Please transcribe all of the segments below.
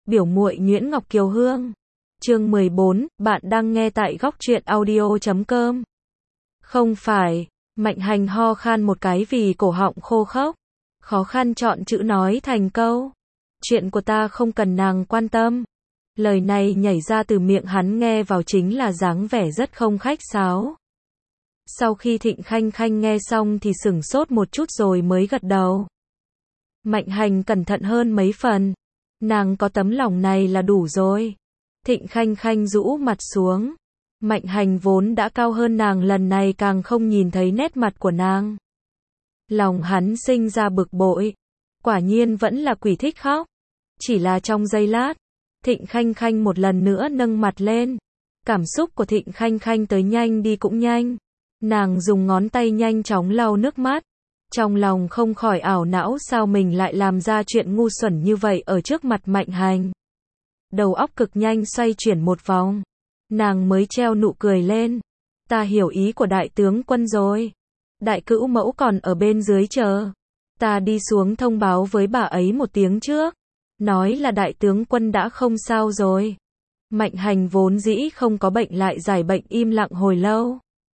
Biểu muội Nguyễn Ngọc Kiều Hương. Chương 14, bạn đang nghe tại góc truyện audio.com. Không phải, Mạnh Hành ho khan một cái vì cổ họng khô khốc, khó khăn chọn chữ nói thành câu. Chuyện của ta không cần nàng quan tâm. Lời này nhảy ra từ miệng hắn nghe vào chính là dáng vẻ rất không khách sáo. Sau khi Thịnh Khanh Khanh nghe xong thì sửng sốt một chút rồi mới gật đầu. Mạnh Hành cẩn thận hơn mấy phần. Nàng có tấm lòng này là đủ rồi. Thịnh Khanh Khanh rũ mặt xuống. Mạnh Hành vốn đã cao hơn nàng, lần này càng không nhìn thấy nét mặt của nàng. Lòng hắn sinh ra bực bội. Quả nhiên vẫn là quỷ thích khóc. Chỉ là trong giây lát, Thịnh Khanh Khanh một lần nữa nâng mặt lên. Cảm xúc của Thịnh Khanh Khanh tới nhanh đi cũng nhanh. Nàng dùng ngón tay nhanh chóng lau nước mắt. Trong lòng không khỏi ảo não sao mình lại làm ra chuyện ngu xuẩn như vậy ở trước mặt Mạnh Hành. Đầu óc cực nhanh xoay chuyển một vòng. Nàng mới treo nụ cười lên. Ta hiểu ý của đại tướng quân rồi. Đại cữu mẫu còn ở bên dưới chờ. Ta đi xuống thông báo với bà ấy một tiếng trước. Nói là đại tướng quân đã không sao rồi. Mạnh Hành vốn dĩ không có bệnh lại giải bệnh im lặng hồi lâu.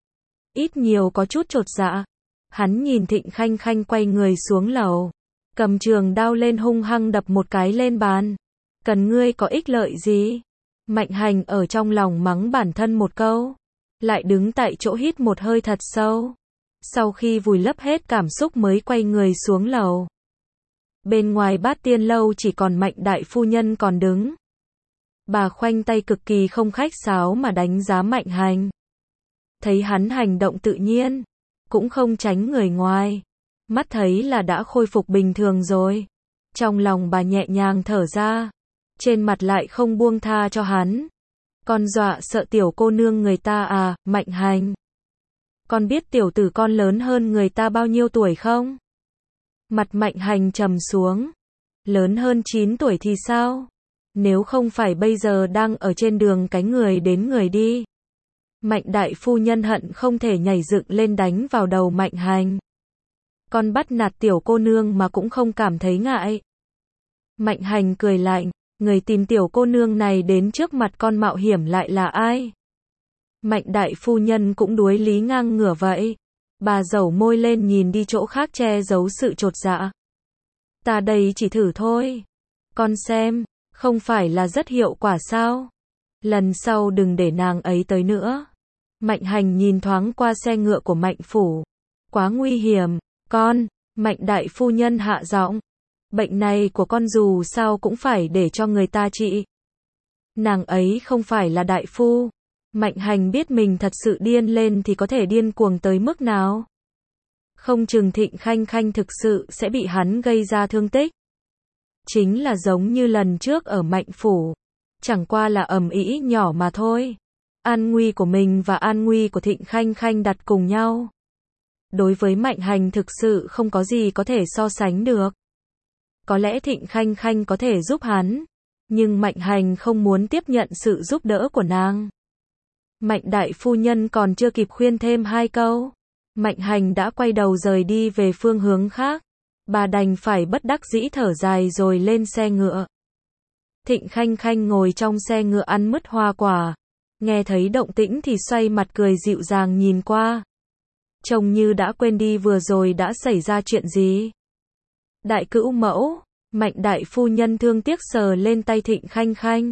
Ít nhiều có chút chột dạ. Hắn nhìn Thịnh Khanh Khanh quay người xuống lầu. Cầm trường đao lên hung hăng đập một cái lên bàn. Cần ngươi có ích lợi gì? Mạnh Hành ở trong lòng mắng bản thân một câu. Lại đứng tại chỗ hít một hơi thật sâu. Sau khi vùi lấp hết cảm xúc mới quay người xuống lầu. Bên ngoài Bát Tiên lâu chỉ còn Mạnh đại phu nhân còn đứng. Bà khoanh tay cực kỳ không khách sáo mà đánh giá Mạnh Hành. Thấy hắn hành động tự nhiên, cũng không tránh người ngoài. Mắt thấy là đã khôi phục bình thường rồi. Trong lòng bà nhẹ nhàng thở ra. Trên mặt lại không buông tha cho hắn. Con dọa sợ tiểu cô nương người ta à, Mạnh Hành. Con biết tiểu tử con lớn hơn người ta bao nhiêu tuổi không? Mặt Mạnh Hành trầm xuống. Lớn hơn 9 tuổi thì sao? Nếu không phải bây giờ đang ở trên đường cánh người đến người đi. Mạnh đại phu nhân hận không thể nhảy dựng lên đánh vào đầu Mạnh Hành. Con bắt nạt tiểu cô nương mà cũng không cảm thấy ngại. Mạnh Hành cười lạnh, người tìm tiểu cô nương này đến trước mặt con mạo hiểm lại là ai? Mạnh đại phu nhân cũng đuối lý ngang ngửa vậy. Bà dẩu môi lên nhìn đi chỗ khác che giấu sự chột dạ. Ta đây chỉ thử thôi. Con xem, không phải là rất hiệu quả sao? Lần sau đừng để nàng ấy tới nữa. Mạnh Hành nhìn thoáng qua xe ngựa của Mạnh phủ. Quá nguy hiểm, con. Mạnh đại phu nhân hạ giọng. Bệnh này của con dù sao cũng phải để cho người ta trị. Nàng ấy không phải là đại phu. Mạnh Hành biết mình thật sự điên lên thì có thể điên cuồng tới mức nào. Không chừng Thịnh Khanh Khanh thực sự sẽ bị hắn gây ra thương tích. Chính là giống như lần trước ở Mạnh phủ. Chẳng qua là ầm ĩ nhỏ mà thôi. An nguy của mình và an nguy của Thịnh Khanh Khanh đặt cùng nhau. Đối với Mạnh Hành thực sự không có gì có thể so sánh được. Có lẽ Thịnh Khanh Khanh có thể giúp hắn. Nhưng Mạnh Hành không muốn tiếp nhận sự giúp đỡ của nàng. Mạnh đại phu nhân còn chưa kịp khuyên thêm hai câu. Mạnh Hành đã quay đầu rời đi về phương hướng khác. Bà đành phải bất đắc dĩ thở dài rồi lên xe ngựa. Thịnh Khanh Khanh ngồi trong xe ngựa ăn mứt hoa quả. Nghe thấy động tĩnh thì xoay mặt cười dịu dàng nhìn qua. Trông như đã quên đi vừa rồi đã xảy ra chuyện gì. Đại cữu mẫu, Mạnh đại phu nhân thương tiếc sờ lên tay Thịnh Khanh Khanh.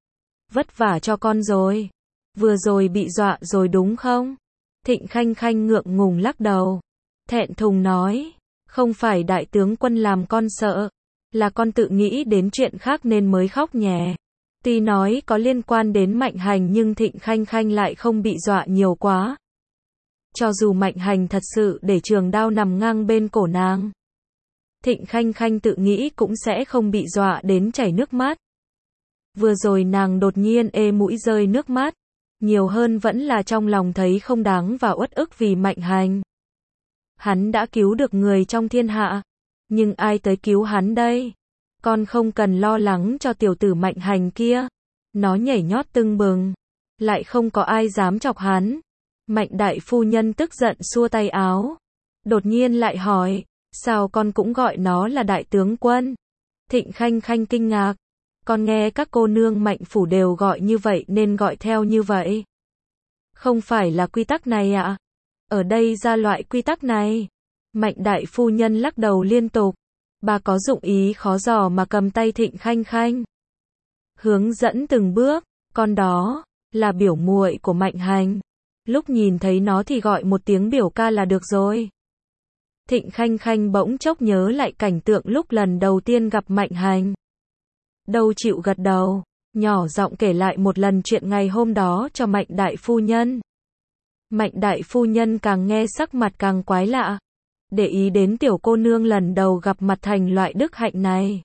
Vất vả cho con rồi. Vừa rồi bị dọa rồi đúng không? Thịnh Khanh Khanh ngượng ngùng lắc đầu. Thẹn thùng nói. Không phải đại tướng quân làm con sợ. Là con tự nghĩ đến chuyện khác nên mới khóc nhè. Tuy nói có liên quan đến Mạnh Hành nhưng Thịnh Khanh Khanh lại không bị dọa nhiều quá. Cho dù Mạnh Hành thật sự để trường đao nằm ngang bên cổ nàng. Thịnh Khanh Khanh tự nghĩ cũng sẽ không bị dọa đến chảy nước mắt. Vừa rồi nàng đột nhiên ê mũi rơi nước mắt. Nhiều hơn vẫn là trong lòng thấy không đáng và uất ức vì Mạnh Hành. Hắn đã cứu được người trong thiên hạ. Nhưng ai tới cứu hắn đây? Con không cần lo lắng cho tiểu tử Mạnh Hành kia. Nó nhảy nhót tưng bừng. Lại không có ai dám chọc hắn. Mạnh đại phu nhân tức giận xua tay áo. Đột nhiên lại hỏi. Sao con cũng gọi nó là đại tướng quân? Thịnh Khanh Khanh kinh ngạc. con nghe các cô nương Mạnh phủ đều gọi như vậy nên gọi theo như vậy. Không phải là quy tắc này ạ? Ở đây ra loại quy tắc này. Mạnh đại phu nhân lắc đầu liên tục. Bà có dụng ý khó dò mà cầm tay Thịnh Khanh Khanh. Hướng dẫn từng bước, con đó là biểu muội của Mạnh Hành. Lúc nhìn thấy nó thì gọi một tiếng biểu ca là được rồi. Thịnh Khanh Khanh bỗng chốc nhớ lại cảnh tượng lúc lần đầu tiên gặp Mạnh Hành. Đâu chịu gật đầu, nhỏ giọng kể lại một lần chuyện ngày hôm đó cho Mạnh đại phu nhân. Mạnh đại phu nhân càng nghe sắc mặt càng quái lạ. Để ý đến tiểu cô nương lần đầu gặp mặt thành loại đức hạnh này.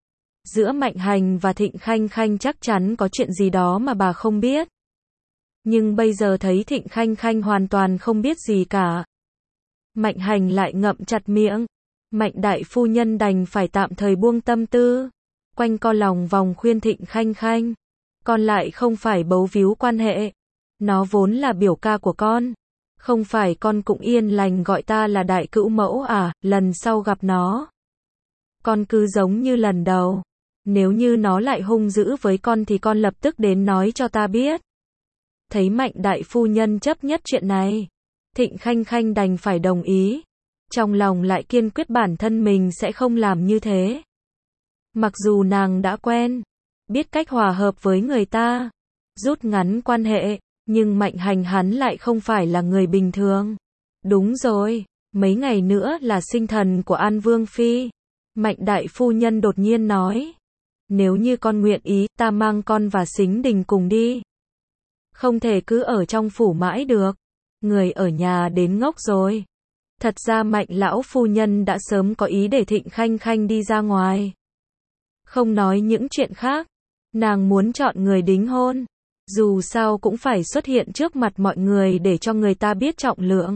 Giữa Mạnh Hành và Thịnh Khanh Khanh chắc chắn có chuyện gì đó mà bà không biết. Nhưng bây giờ thấy Thịnh Khanh Khanh hoàn toàn không biết gì cả. Mạnh Hành lại ngậm chặt miệng. Mạnh đại phu nhân đành phải tạm thời buông tâm tư. Quanh co lòng vòng khuyên Thịnh Khanh Khanh. Con lại không phải bấu víu quan hệ. Nó vốn là biểu ca của con. Không phải con cũng yên lành gọi ta là đại cữu mẫu à, lần sau gặp nó. Con cứ giống như lần đầu. Nếu như nó lại hung dữ với con thì con lập tức đến nói cho ta biết. Thấy Mạnh đại phu nhân chấp nhất chuyện này. Thịnh Khanh Khanh đành phải đồng ý. Trong lòng lại kiên quyết bản thân mình sẽ không làm như thế. Mặc dù nàng đã quen, biết cách hòa hợp với người ta, rút ngắn quan hệ, nhưng Mạnh Hành hắn lại không phải là người bình thường. Đúng rồi, mấy ngày nữa là sinh thần của An Vương Phi. Mạnh đại phu nhân đột nhiên nói. Nếu như con nguyện ý, ta mang con và Sính Đình cùng đi. Không thể cứ ở trong phủ mãi được. Người ở nhà đến ngốc rồi. Thật ra Mạnh lão phu nhân đã sớm có ý để Thịnh Khanh Khanh đi ra ngoài. Không nói những chuyện khác, nàng muốn chọn người đính hôn. Dù sao cũng phải xuất hiện trước mặt mọi người để cho người ta biết trọng lượng.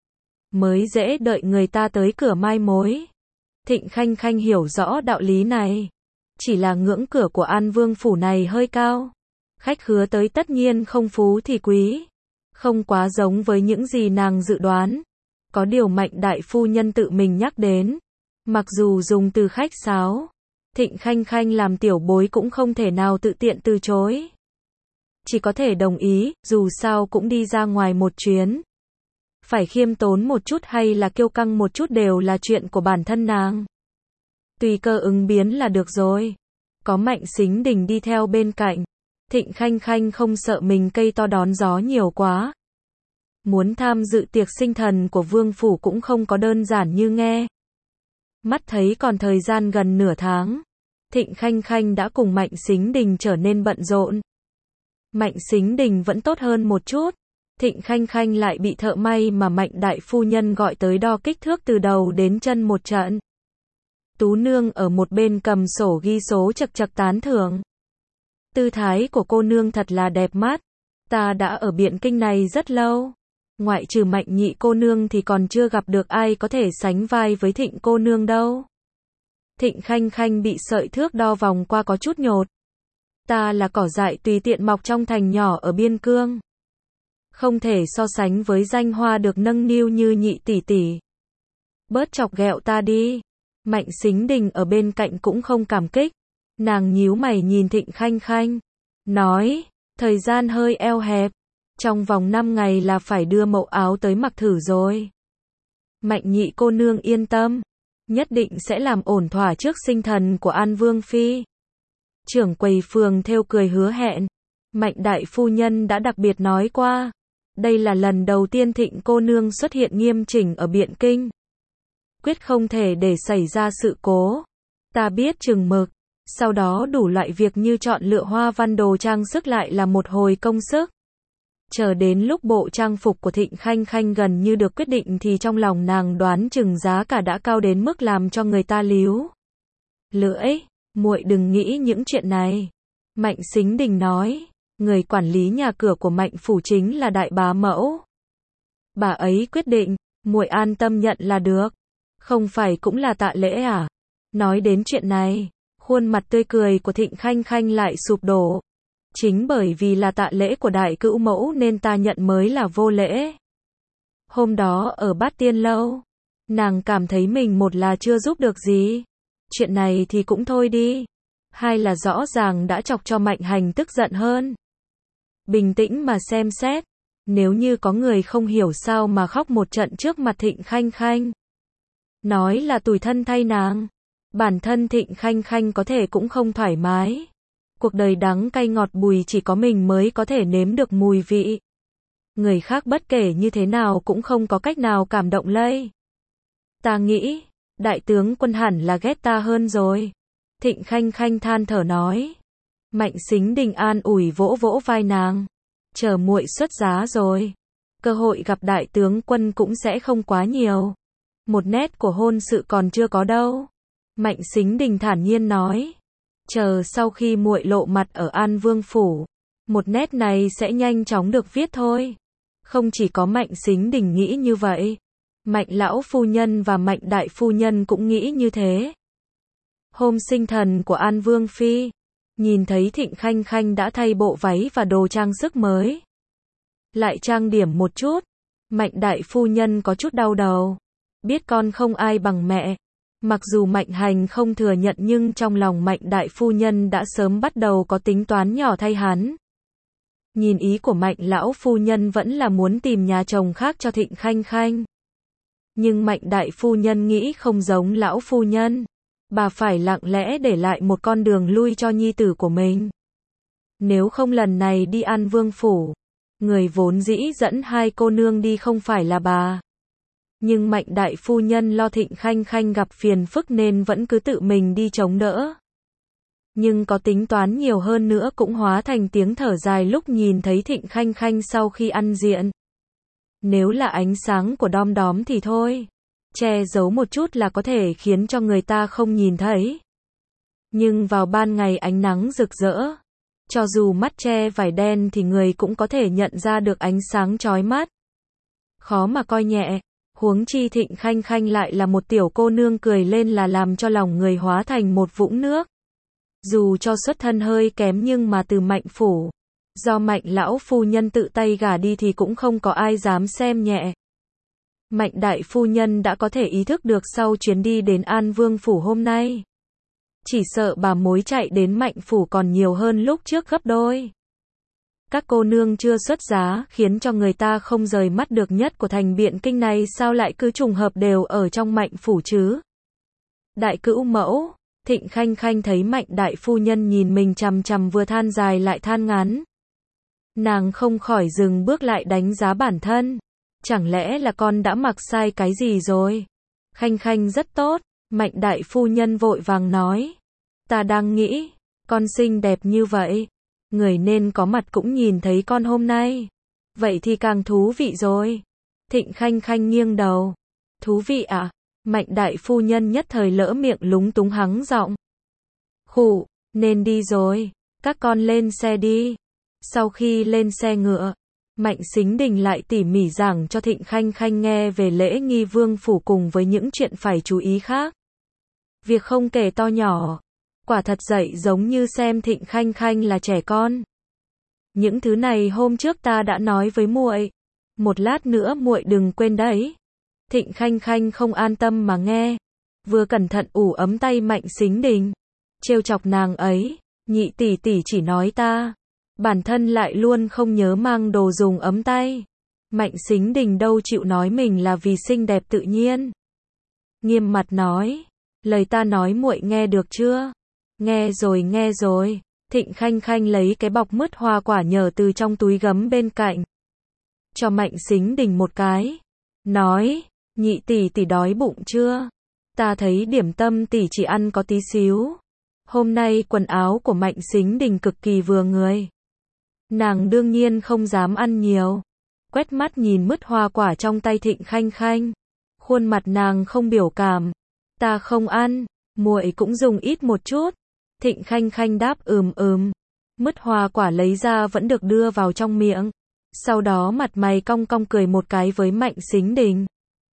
Mới dễ đợi người ta tới cửa mai mối. Thịnh Khanh Khanh hiểu rõ đạo lý này. Chỉ là ngưỡng cửa của An Vương phủ này hơi cao. Khách khứa tới tất nhiên không phú thì quý. Không quá giống với những gì nàng dự đoán. Có điều Mạnh đại phu nhân tự mình nhắc đến. Mặc dù dùng từ khách sáo, Thịnh Khanh Khanh làm tiểu bối cũng không thể nào tự tiện từ chối. Chỉ có thể đồng ý, dù sao cũng đi ra ngoài một chuyến. Phải khiêm tốn một chút hay là kiêu căng một chút đều là chuyện của bản thân nàng. Tùy cơ ứng biến là được rồi. Có Mạnh Sính Đình đi theo bên cạnh. Thịnh Khanh Khanh không sợ mình cây to đón gió nhiều quá. Muốn tham dự tiệc sinh thần của vương phủ cũng không có đơn giản như nghe. Mắt thấy còn thời gian gần nửa tháng. Thịnh Khanh Khanh đã cùng Mạnh Sính Đình trở nên bận rộn. Mạnh Sính Đình vẫn tốt hơn một chút. Thịnh Khanh Khanh lại bị thợ may mà Mạnh đại phu nhân gọi tới đo kích thước từ đầu đến chân một trận. Tú nương ở một bên cầm sổ ghi số chật chật tán thưởng. Tư thái của cô nương thật là đẹp mắt. Ta đã ở Biện Kinh này rất lâu. Ngoại trừ Mạnh nhị cô nương thì còn chưa gặp được ai có thể sánh vai với Thịnh cô nương đâu. Thịnh Khanh Khanh bị sợi thước đo vòng qua có chút nhột. Ta là cỏ dại tùy tiện mọc trong thành nhỏ ở biên cương. Không thể so sánh với danh hoa được nâng niu như nhị tỷ tỷ. Bớt chọc ghẹo ta đi. Mạnh Sính Đình ở bên cạnh cũng không cảm kích. Nàng nhíu mày nhìn Thịnh Khanh Khanh. Nói, thời gian hơi eo hẹp. Trong vòng 5 ngày là phải đưa mẫu áo tới mặc thử rồi. Mạnh nhị cô nương yên tâm. Nhất định sẽ làm ổn thỏa trước sinh thần của An Vương Phi. Trưởng quầy phường thêu cười hứa hẹn. Mạnh đại phu nhân đã đặc biệt nói qua. Đây là lần đầu tiên Thịnh cô nương xuất hiện nghiêm chỉnh ở Biện Kinh. Quyết không thể để xảy ra sự cố. Ta biết chừng mực. Sau đó đủ loại việc như chọn lựa hoa văn đồ trang sức lại là một hồi công sức. Chờ đến lúc bộ trang phục của Thịnh Khanh Khanh gần như được quyết định thì trong lòng nàng đoán chừng giá cả đã cao đến mức làm cho người ta líu lưỡi. Muội đừng nghĩ những chuyện này. Mạnh Sính Đình nói. Người quản lý nhà cửa của Mạnh phủ chính là đại bá mẫu. Bà ấy quyết định, muội an tâm nhận là được. Không phải cũng là Tạ Lễ à? Nói đến chuyện này, khuôn mặt tươi cười của Thịnh Khanh Khanh lại sụp đổ. Chính bởi vì là Tạ Lễ của đại cữu mẫu nên ta nhận mới là vô lễ. Hôm đó ở Bát Tiên Lâu, nàng cảm thấy mình một là chưa giúp được gì. Chuyện này thì cũng thôi đi. Hay là rõ ràng đã chọc cho Mạnh Hành tức giận hơn? Bình tĩnh mà xem xét, nếu như có người không hiểu sao mà khóc một trận trước mặt Thịnh Khanh Khanh. Nói là tủi thân thay nàng. Bản thân Thịnh Khanh Khanh có thể cũng không thoải mái. Cuộc đời đắng cay ngọt bùi chỉ có mình mới có thể nếm được mùi vị. Người khác bất kể như thế nào cũng không có cách nào cảm động lây. Ta nghĩ, đại tướng quân hẳn là ghét ta hơn rồi. Thịnh Khanh Khanh than thở nói. Mạnh Sính Đình an ủi vỗ vỗ vai nàng. Chờ muội xuất giá rồi, cơ hội gặp đại tướng quân cũng sẽ không quá nhiều. Một nét của hôn sự còn chưa có đâu. Mạnh Sính Đình thản nhiên nói. Chờ sau khi muội lộ mặt ở An Vương phủ, một nét này sẽ nhanh chóng được viết thôi. Không chỉ có Mạnh Sính Đình nghĩ như vậy, Mạnh lão phu nhân và Mạnh đại phu nhân cũng nghĩ như thế. Hôm sinh thần của An Vương phi, nhìn thấy Thịnh Khanh Khanh đã thay bộ váy và đồ trang sức mới, lại trang điểm một chút, Mạnh đại phu nhân có chút đau đầu. Biết con không ai bằng mẹ. Mặc dù Mạnh Hành không thừa nhận nhưng trong lòng Mạnh đại phu nhân đã sớm bắt đầu có tính toán nhỏ thay hắn. Nhìn ý của Mạnh lão phu nhân vẫn là muốn tìm nhà chồng khác cho Thịnh Khanh Khanh. Nhưng Mạnh đại phu nhân nghĩ không giống lão phu nhân. Bà phải lặng lẽ để lại một con đường lui cho nhi tử của mình. Nếu không lần này đi An Vương phủ, người vốn dĩ dẫn hai cô nương đi không phải là bà. Nhưng Mạnh đại phu nhân lo Thịnh Khanh Khanh gặp phiền phức nên vẫn cứ tự mình đi chống đỡ. Nhưng có tính toán nhiều hơn nữa cũng hóa thành tiếng thở dài lúc nhìn thấy Thịnh Khanh Khanh sau khi ăn diện. Nếu là ánh sáng của đom đóm thì thôi, che giấu một chút là có thể khiến cho người ta không nhìn thấy. Nhưng vào ban ngày ánh nắng rực rỡ, cho dù mắt che vải đen thì người cũng có thể nhận ra được ánh sáng chói mắt. Khó mà coi nhẹ, huống chi Thịnh Khanh Khanh lại là một tiểu cô nương cười lên là làm cho lòng người hóa thành một vũng nước. Dù cho xuất thân hơi kém nhưng mà từ Mạnh phủ, do Mạnh lão phu nhân tự tay gả đi thì cũng không có ai dám xem nhẹ. Mạnh đại phu nhân đã có thể ý thức được sau chuyến đi đến An Vương phủ hôm nay. Chỉ sợ bà mối chạy đến Mạnh phủ còn nhiều hơn lúc trước gấp đôi. Các cô nương chưa xuất giá khiến cho người ta không rời mắt được nhất của thành Biện Kinh này sao lại cứ trùng hợp đều ở trong Mạnh phủ chứ? Đại cữu mẫu, Thịnh Khanh Khanh thấy Mạnh đại phu nhân nhìn mình chằm chằm vừa than dài lại than ngắn. Nàng không khỏi dừng bước lại đánh giá bản thân. Chẳng lẽ là con đã mặc sai cái gì rồi? Khanh Khanh rất tốt, Mạnh đại phu nhân vội vàng nói. Ta đang nghĩ, con xinh đẹp như vậy, người nên có mặt cũng nhìn thấy con hôm nay. Vậy thì càng thú vị rồi. Thịnh Khanh Khanh nghiêng đầu. Thú vị à? Mạnh đại phu nhân nhất thời lỡ miệng lúng túng hắng giọng. Khụ, nên đi rồi, các con lên xe đi. Sau khi lên xe ngựa, Mạnh Sính Đình lại tỉ mỉ giảng cho Thịnh Khanh Khanh nghe về lễ nghi vương phủ cùng với những chuyện phải chú ý khác. Việc không kể to nhỏ, quả thật dạy giống như xem Thịnh Khanh Khanh là trẻ con. Những thứ này hôm trước ta đã nói với muội, một lát nữa muội đừng quên đấy. Thịnh Khanh Khanh không an tâm mà nghe, vừa cẩn thận ủ ấm tay Mạnh Sính Đình, trêu chọc nàng ấy, nhị tỷ tỷ chỉ nói ta, bản thân lại luôn không nhớ mang đồ dùng ấm tay. Mạnh Sính Đình đâu chịu nói mình là vì xinh đẹp tự nhiên. Nghiêm mặt nói, lời ta nói muội nghe được chưa? Nghe rồi. Thịnh Khanh Khanh lấy cái bọc mứt hoa quả nhờ từ trong túi gấm bên cạnh, cho Mạnh Sính Đình một cái, nói, nhị tỷ tỷ đói bụng chưa? Ta thấy điểm tâm tỷ chỉ ăn có tí xíu. Hôm nay quần áo của Mạnh Sính Đình cực kỳ vừa người. Nàng đương nhiên không dám ăn nhiều. Quét mắt nhìn mứt hoa quả trong tay Thịnh Khanh Khanh. Khuôn mặt nàng không biểu cảm. Ta không ăn, muội cũng dùng ít một chút. Thịnh Khanh Khanh đáp Mứt hoa quả lấy ra vẫn được đưa vào trong miệng. Sau đó mặt mày cong cong cười một cái với Mạnh Sính Đình.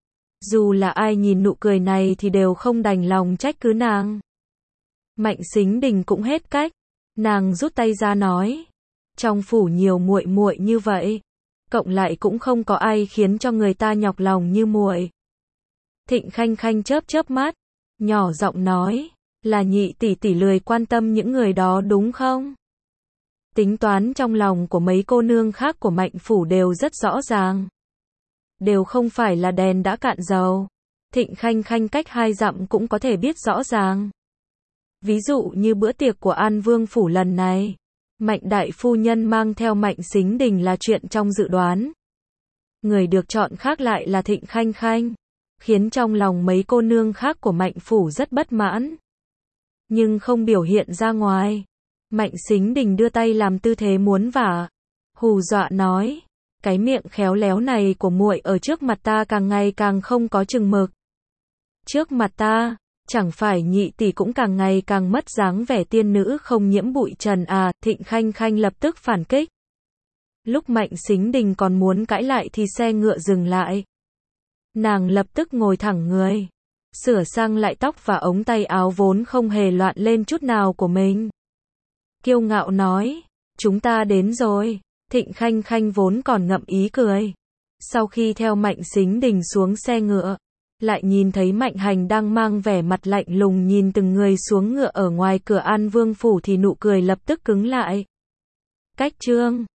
Dù là ai nhìn nụ cười này thì đều không đành lòng trách cứ nàng. Mạnh Sính Đình cũng hết cách. Nàng rút tay ra nói. Trong phủ nhiều muội muội như vậy, cộng lại cũng không có ai khiến cho người ta nhọc lòng như muội. Thịnh Khanh Khanh chớp chớp mắt, nhỏ giọng nói. Là nhị tỷ tỷ lười quan tâm những người đó đúng không? Tính toán trong lòng của mấy cô nương khác của Mạnh phủ đều rất rõ ràng. Đều không phải là đèn đã cạn dầu. Thịnh Khanh Khanh cách 2 dặm cũng có thể biết rõ ràng. Ví dụ như bữa tiệc của An Vương phủ lần này, Mạnh đại phu nhân mang theo Mạnh Sính Đình là chuyện trong dự đoán. Người được chọn khác lại là Thịnh Khanh Khanh, khiến trong lòng mấy cô nương khác của Mạnh phủ rất bất mãn. Nhưng không biểu hiện ra ngoài. Mạnh Sính Đình đưa tay làm tư thế muốn vả, hù dọa nói, cái miệng khéo léo này của muội ở trước mặt ta càng ngày càng không có chừng mực. Trước mặt ta, chẳng phải nhị tỷ cũng càng ngày càng mất dáng vẻ tiên nữ không nhiễm bụi trần à? Thịnh Khanh Khanh lập tức phản kích. Lúc Mạnh Sính Đình còn muốn cãi lại thì xe ngựa dừng lại. Nàng lập tức ngồi thẳng người, sửa sang lại tóc và ống tay áo vốn không hề loạn lên chút nào của mình. Kiêu ngạo nói, chúng ta đến rồi. Thịnh Khanh Khanh vốn còn ngậm ý cười. Sau khi theo Mạnh Sính Đình xuống xe ngựa, lại nhìn thấy Mạnh Hành đang mang vẻ mặt lạnh lùng nhìn từng người xuống ngựa ở ngoài cửa An Vương phủ thì nụ cười lập tức cứng lại. Cách chương